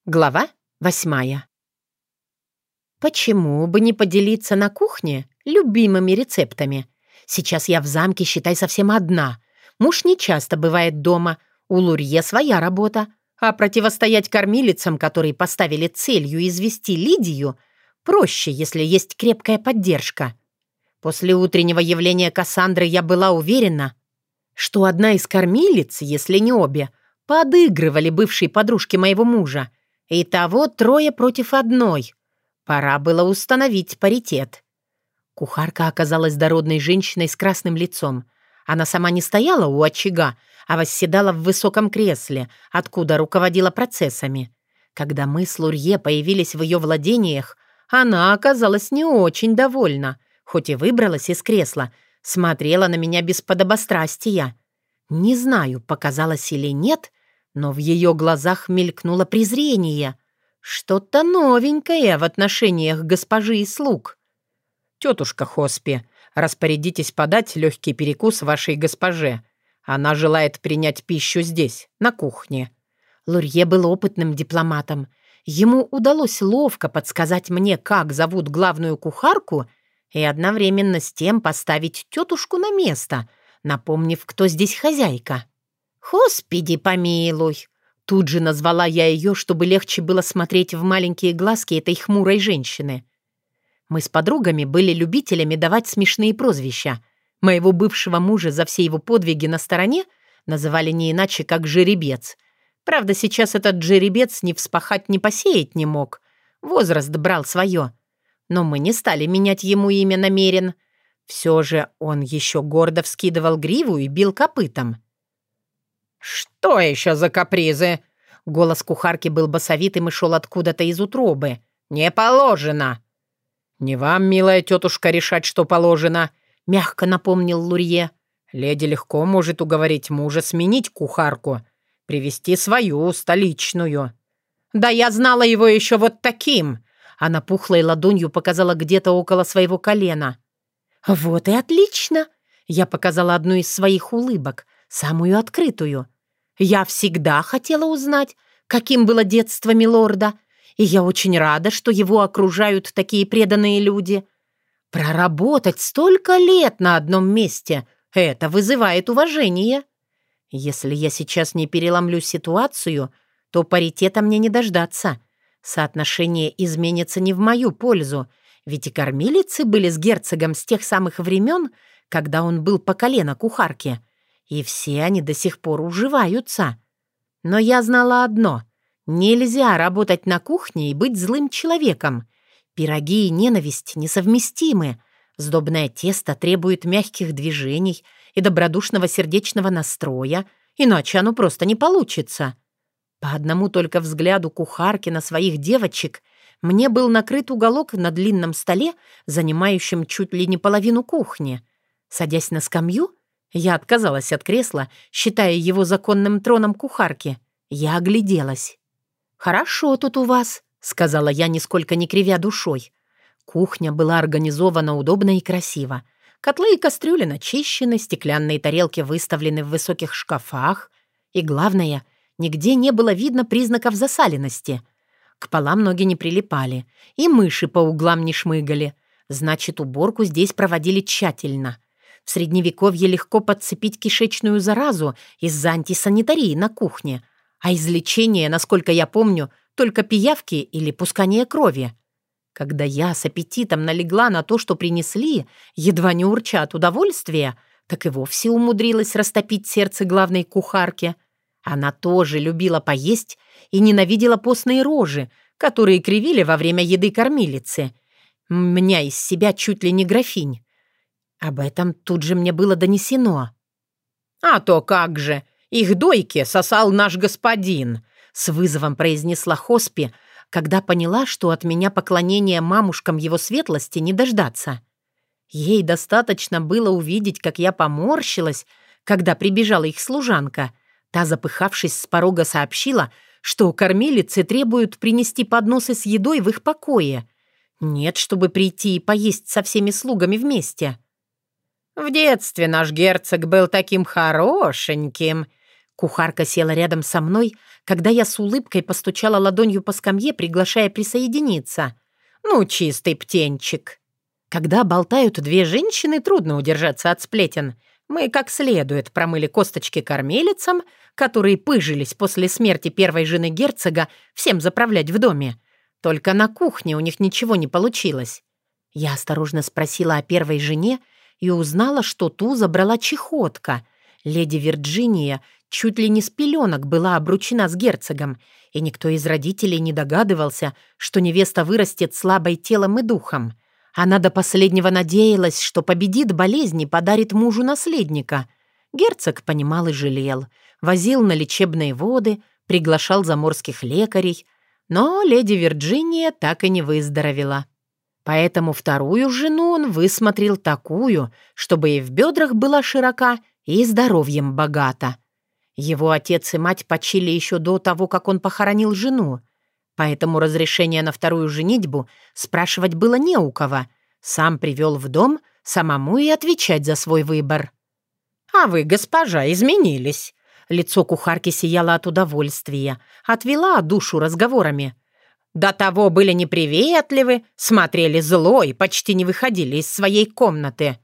Глава 8. Почему бы не поделиться на кухне любимыми рецептами? Сейчас я в замке, считай, совсем одна. Муж не часто бывает дома, у Лурье своя работа. А противостоять кормилицам, которые поставили целью извести Лидию, проще, если есть крепкая поддержка. После утреннего явления Кассандры я была уверена, что одна из кормилиц, если не обе, подыгрывали бывшей подружке моего мужа. Итого 3 против 1. Пора было установить паритет. Кухарка оказалась дородной женщиной с красным лицом. Она сама не стояла у очага, а восседала в высоком кресле, откуда руководила процессами. Когда мы с Лурье появились в ее владениях, она оказалась не очень довольна, хоть и выбралась из кресла, смотрела на меня без подобострастия. Не знаю, показалось или нет, но в ее глазах мелькнуло презрение. Что-то новенькое в отношениях госпожи и слуг. «Тетушка Хоспи, распорядитесь подать легкий перекус вашей госпоже. Она желает принять пищу здесь, на кухне». Лурье был опытным дипломатом. Ему удалось ловко подсказать мне, как зовут главную кухарку, и одновременно с тем поставить тетушку на место, напомнив, кто здесь хозяйка. «Господи, помилуй!» Тут же назвала я ее, чтобы легче было смотреть в маленькие глазки этой хмурой женщины. Мы с подругами были любителями давать смешные прозвища. Моего бывшего мужа за все его подвиги на стороне называли не иначе, как жеребец. Правда, сейчас этот жеребец ни вспахать, ни посеять не мог. Возраст брал свое. Но мы не стали менять ему имя намерен. Все же он еще гордо вскидывал гриву и бил копытом. «Что еще за капризы?» Голос кухарки был басовитым и шел откуда-то из утробы. «Не положено!» «Не вам, милая тетушка, решать, что положено», — мягко напомнил Лурье. «Леди легко может уговорить мужа сменить кухарку, привести свою, столичную». «Да я знала его еще вот таким!» Она пухлой ладонью показала где-то около своего колена. «Вот и отлично!» Я показала одну из своих улыбок, самую открытую. «Я всегда хотела узнать, каким было детство милорда, и я очень рада, что его окружают такие преданные люди. Проработать столько лет на одном месте — это вызывает уважение. Если я сейчас не переломлю ситуацию, то паритета мне не дождаться. Соотношение изменится не в мою пользу, ведь и кормилицы были с герцогом с тех самых времен, когда он был по колено кухарки, и все они до сих пор уживаются. Но я знала одно — нельзя работать на кухне и быть злым человеком. Пироги и ненависть несовместимы. Сдобное тесто требует мягких движений и добродушного сердечного настроя, иначе оно просто не получится. По одному только взгляду кухарки на своих девочек мне был накрыт уголок на длинном столе, занимающем чуть ли не половину кухни. Садясь на скамью, я отказалась от кресла, считая его законным троном кухарки. Я огляделась. «Хорошо тут у вас», — сказала я, нисколько не кривя душой. Кухня была организована удобно и красиво. Котлы и кастрюли начищены, стеклянные тарелки выставлены в высоких шкафах. И главное, нигде не было видно признаков засаленности. К полам ноги не прилипали, и мыши по углам не шмыгали. Значит, уборку здесь проводили тщательно. В Средневековье легко подцепить кишечную заразу из-за антисанитарии на кухне, а излечение, насколько я помню, только пиявки или пускание крови. Когда я с аппетитом налегла на то, что принесли, едва не урча от удовольствия, так и вовсе умудрилась растопить сердце главной кухарки. Она тоже любила поесть и ненавидела постные рожи, которые кривили во время еды кормилицы. Меня из себя чуть ли не графинь. Об этом тут же мне было донесено. «А то как же! Их дойки сосал наш господин!» С вызовом произнесла Хоспи, когда поняла, что от меня поклонения мамушкам его светлости не дождаться. Ей достаточно было увидеть, как я поморщилась, когда прибежала их служанка. Та, запыхавшись с порога, сообщила, что кормилицы требуют принести подносы с едой в их покое. Нет, чтобы прийти и поесть со всеми слугами вместе. «В детстве наш герцог был таким хорошеньким», Кухарка села рядом со мной, когда я с улыбкой постучала ладонью по скамье, приглашая присоединиться. Ну, чистый птенчик. Когда болтают две женщины, трудно удержаться от сплетен. Мы как следует промыли косточки кормилицам, которые пыжились после смерти первой жены герцога всем заправлять в доме. Только на кухне у них ничего не получилось. Я осторожно спросила о первой жене и узнала, что ту забрала чехотка. Леди Вирджиния чуть ли не с пеленок была обручена с герцогом, и никто из родителей не догадывался, что невеста вырастет слабой телом и духом. Она до последнего надеялась, что победит болезнь и подарит мужу наследника. Герцог понимал и жалел, возил на лечебные воды, приглашал заморских лекарей, но леди Вирджиния так и не выздоровела. Поэтому вторую жену он высмотрел такую, чтобы и в бедрах была широка, и здоровьем богата. Его отец и мать почили еще до того, как он похоронил жену, поэтому разрешение на вторую женитьбу спрашивать было не у кого. Сам привел в дом, самому и отвечать за свой выбор. «А вы, госпожа, изменились». Лицо кухарки сияло от удовольствия, отвела душу разговорами. До того были неприветливы, смотрели зло и почти не выходили из своей комнаты.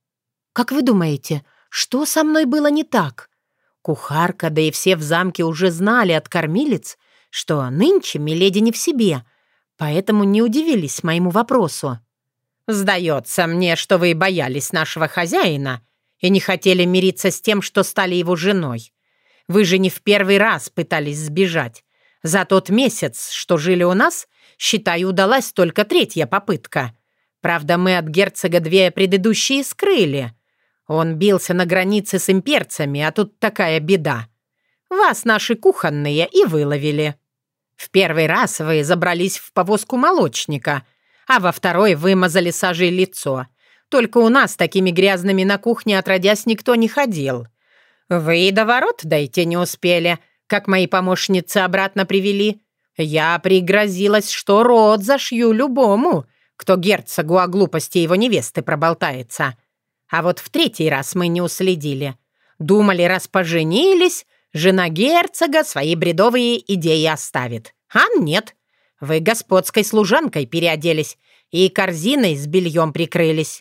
«Как вы думаете, что со мной было не так?» Кухарка, да и все в замке уже знали от кормилиц, что нынче миледи не в себе, поэтому не удивились моему вопросу. «Сдается мне, что вы боялись нашего хозяина и не хотели мириться с тем, что стали его женой. Вы же не в первый раз пытались сбежать. За тот месяц, что жили у нас, считаю, удалась только третья попытка. Правда, мы от герцога две предыдущие скрыли. Он бился на границе с имперцами, а тут такая беда. Вас наши кухонные и выловили. В первый раз вы забрались в повозку молочника, а во второй вымазали сажей лицо. Только у нас такими грязными на кухне отродясь никто не ходил. Вы и до ворот дойти не успели, как мои помощницы обратно привели. Я пригрозилась, что рот зашью любому, кто герцогу о глупости его невесты проболтается. А вот в третий раз мы не уследили. Думали, раз поженились, жена герцога свои бредовые идеи оставит. А нет. Вы господской служанкой переоделись и корзиной с бельем прикрылись».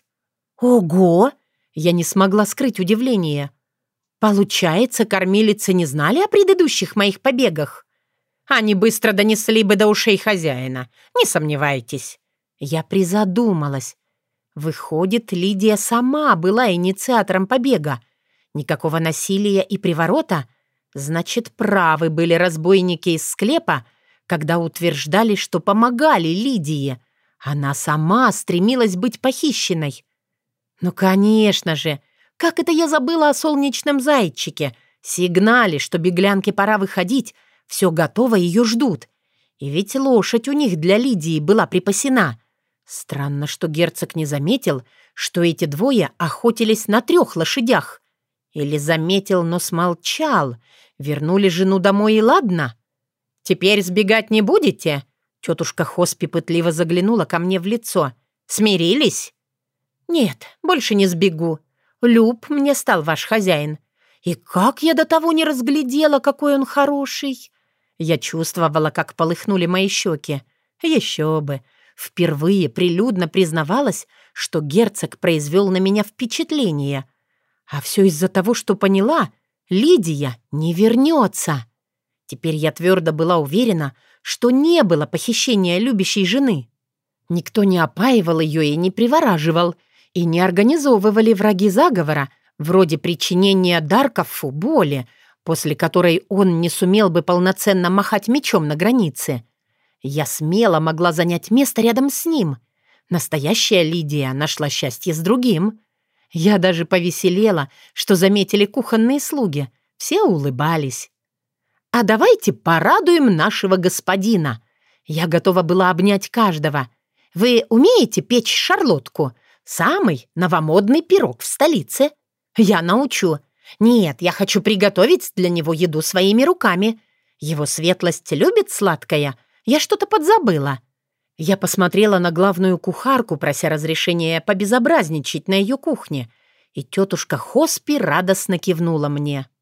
«Ого!» Я не смогла скрыть удивление. «Получается, кормилицы не знали о предыдущих моих побегах?» «Они быстро донесли бы до ушей хозяина, не сомневайтесь». Я призадумалась. Выходит, Лидия сама была инициатором побега. Никакого насилия и приворота? Значит, правы были разбойники из склепа, когда утверждали, что помогали Лидии. Она сама стремилась быть похищенной. Ну, конечно же. Как это я забыла о солнечном зайчике? Сигнале, что беглянке пора выходить, все готово, ее ждут. И ведь лошадь у них для Лидии была припасена. Странно, что герцог не заметил, что эти двое охотились на 3 лошадях. Или заметил, но смолчал. Вернули жену домой и ладно. «Теперь сбегать не будете?» Тетушка Хоспи пытливо заглянула ко мне в лицо. «Смирились?» «Нет, больше не сбегу. Люб мне стал ваш хозяин. И как я до того не разглядела, какой он хороший!» Я чувствовала, как полыхнули мои щеки. Еще бы! Впервые прилюдно признавалась, что герцог произвел на меня впечатление. А все из-за того, что поняла, Лидия не вернется. Теперь я твердо была уверена, что не было похищения любящей жены. Никто не опаивал ее и не привораживал, и не организовывали враги заговора, вроде причинения Даркафу боли, после которой он не сумел бы полноценно махать мечом на границе. Я смело могла занять место рядом с ним. Настоящая Лидия нашла счастье с другим. Я даже повеселела, что заметили кухонные слуги. Все улыбались. «А давайте порадуем нашего господина». Я готова была обнять каждого. «Вы умеете печь шарлотку? Самый новомодный пирог в столице. Я научу. Нет, я хочу приготовить для него еду своими руками. Его светлость любит сладкое. Я что-то подзабыла». Я посмотрела на главную кухарку, прося разрешения побезобразничать на ее кухне, и тетушка Хоспи радостно кивнула мне.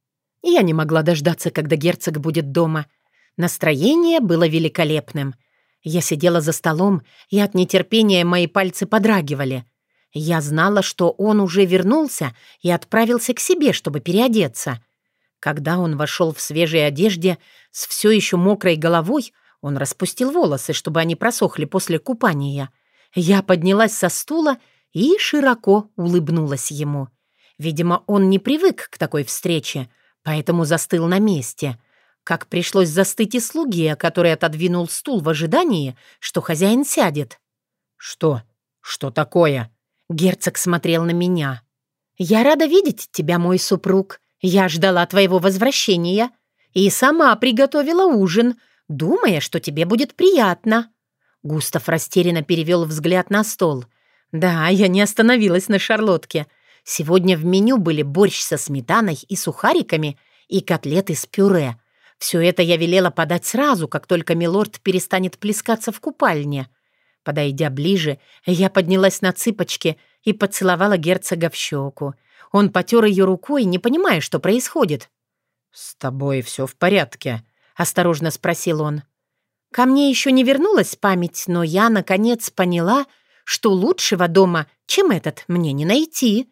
и я не могла дождаться, когда герцог будет дома. Настроение было великолепным. Я сидела за столом, и от нетерпения мои пальцы подрагивали. Я знала, что он уже вернулся и отправился к себе, чтобы переодеться. Когда он вошел в свежей одежде с все еще мокрой головой, он распустил волосы, чтобы они просохли после купания. Я поднялась со стула и широко улыбнулась ему. Видимо, он не привык к такой встрече, поэтому застыл на месте. Как пришлось застыть и слуге, который отодвинул стул в ожидании, что хозяин сядет. «Что? Что такое?» Герцог смотрел на меня. «Я рада видеть тебя, мой супруг. Я ждала твоего возвращения и сама приготовила ужин, думая, что тебе будет приятно». Густав растерянно перевел взгляд на стол. «Да, я не остановилась на шарлотке. Сегодня в меню были борщ со сметаной и сухариками и котлеты с пюре. Все это я велела подать сразу, как только милорд перестанет плескаться в купальне». Подойдя ближе, я поднялась на цыпочки и поцеловала герцога в щеку. Он потер ее рукой, не понимая, что происходит. «С тобой все в порядке?» — осторожно спросил он. Ко мне еще не вернулась память, но я, наконец, поняла, что лучшего дома, чем этот, мне не найти.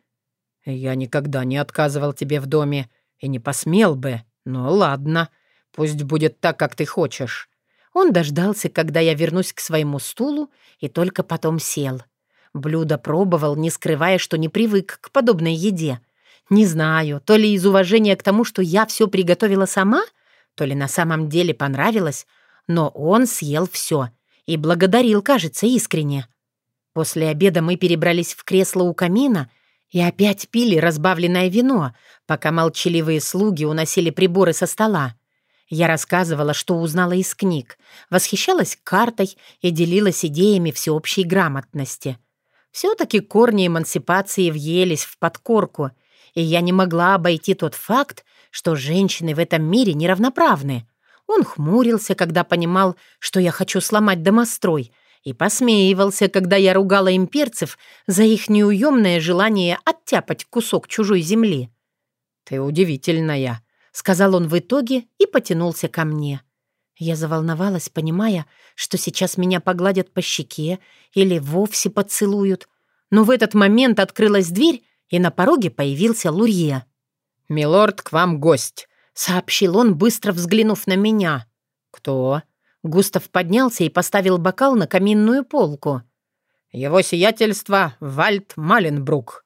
«Я никогда не отказывал тебе в доме и не посмел бы. Ну ладно, пусть будет так, как ты хочешь». Он дождался, когда я вернусь к своему стулу, и только потом сел. Блюдо пробовал, не скрывая, что не привык к подобной еде. Не знаю, то ли из уважения к тому, что я все приготовила сама, то ли на самом деле понравилось, но он съел все и благодарил, кажется, искренне. После обеда мы перебрались в кресло у камина и опять пили разбавленное вино, пока молчаливые слуги уносили приборы со стола. Я рассказывала, что узнала из книг, восхищалась картой и делилась идеями всеобщей грамотности. Все-таки корни эмансипации въелись в подкорку, и я не могла обойти тот факт, что женщины в этом мире неравноправны. Он хмурился, когда понимал, что я хочу сломать домострой, и посмеивался, когда я ругала имперцев за их неуемное желание оттяпать кусок чужой земли. «Ты удивительная», — сказал он в итоге и потянулся ко мне. Я заволновалась, понимая, что сейчас меня погладят по щеке или вовсе поцелуют. Но в этот момент открылась дверь, и на пороге появился Лурье. «Милорд, к вам гость», — сообщил он, быстро взглянув на меня. «Кто?» Густав поднялся и поставил бокал на каминную полку. «Его сиятельство Вальд Маленбрук».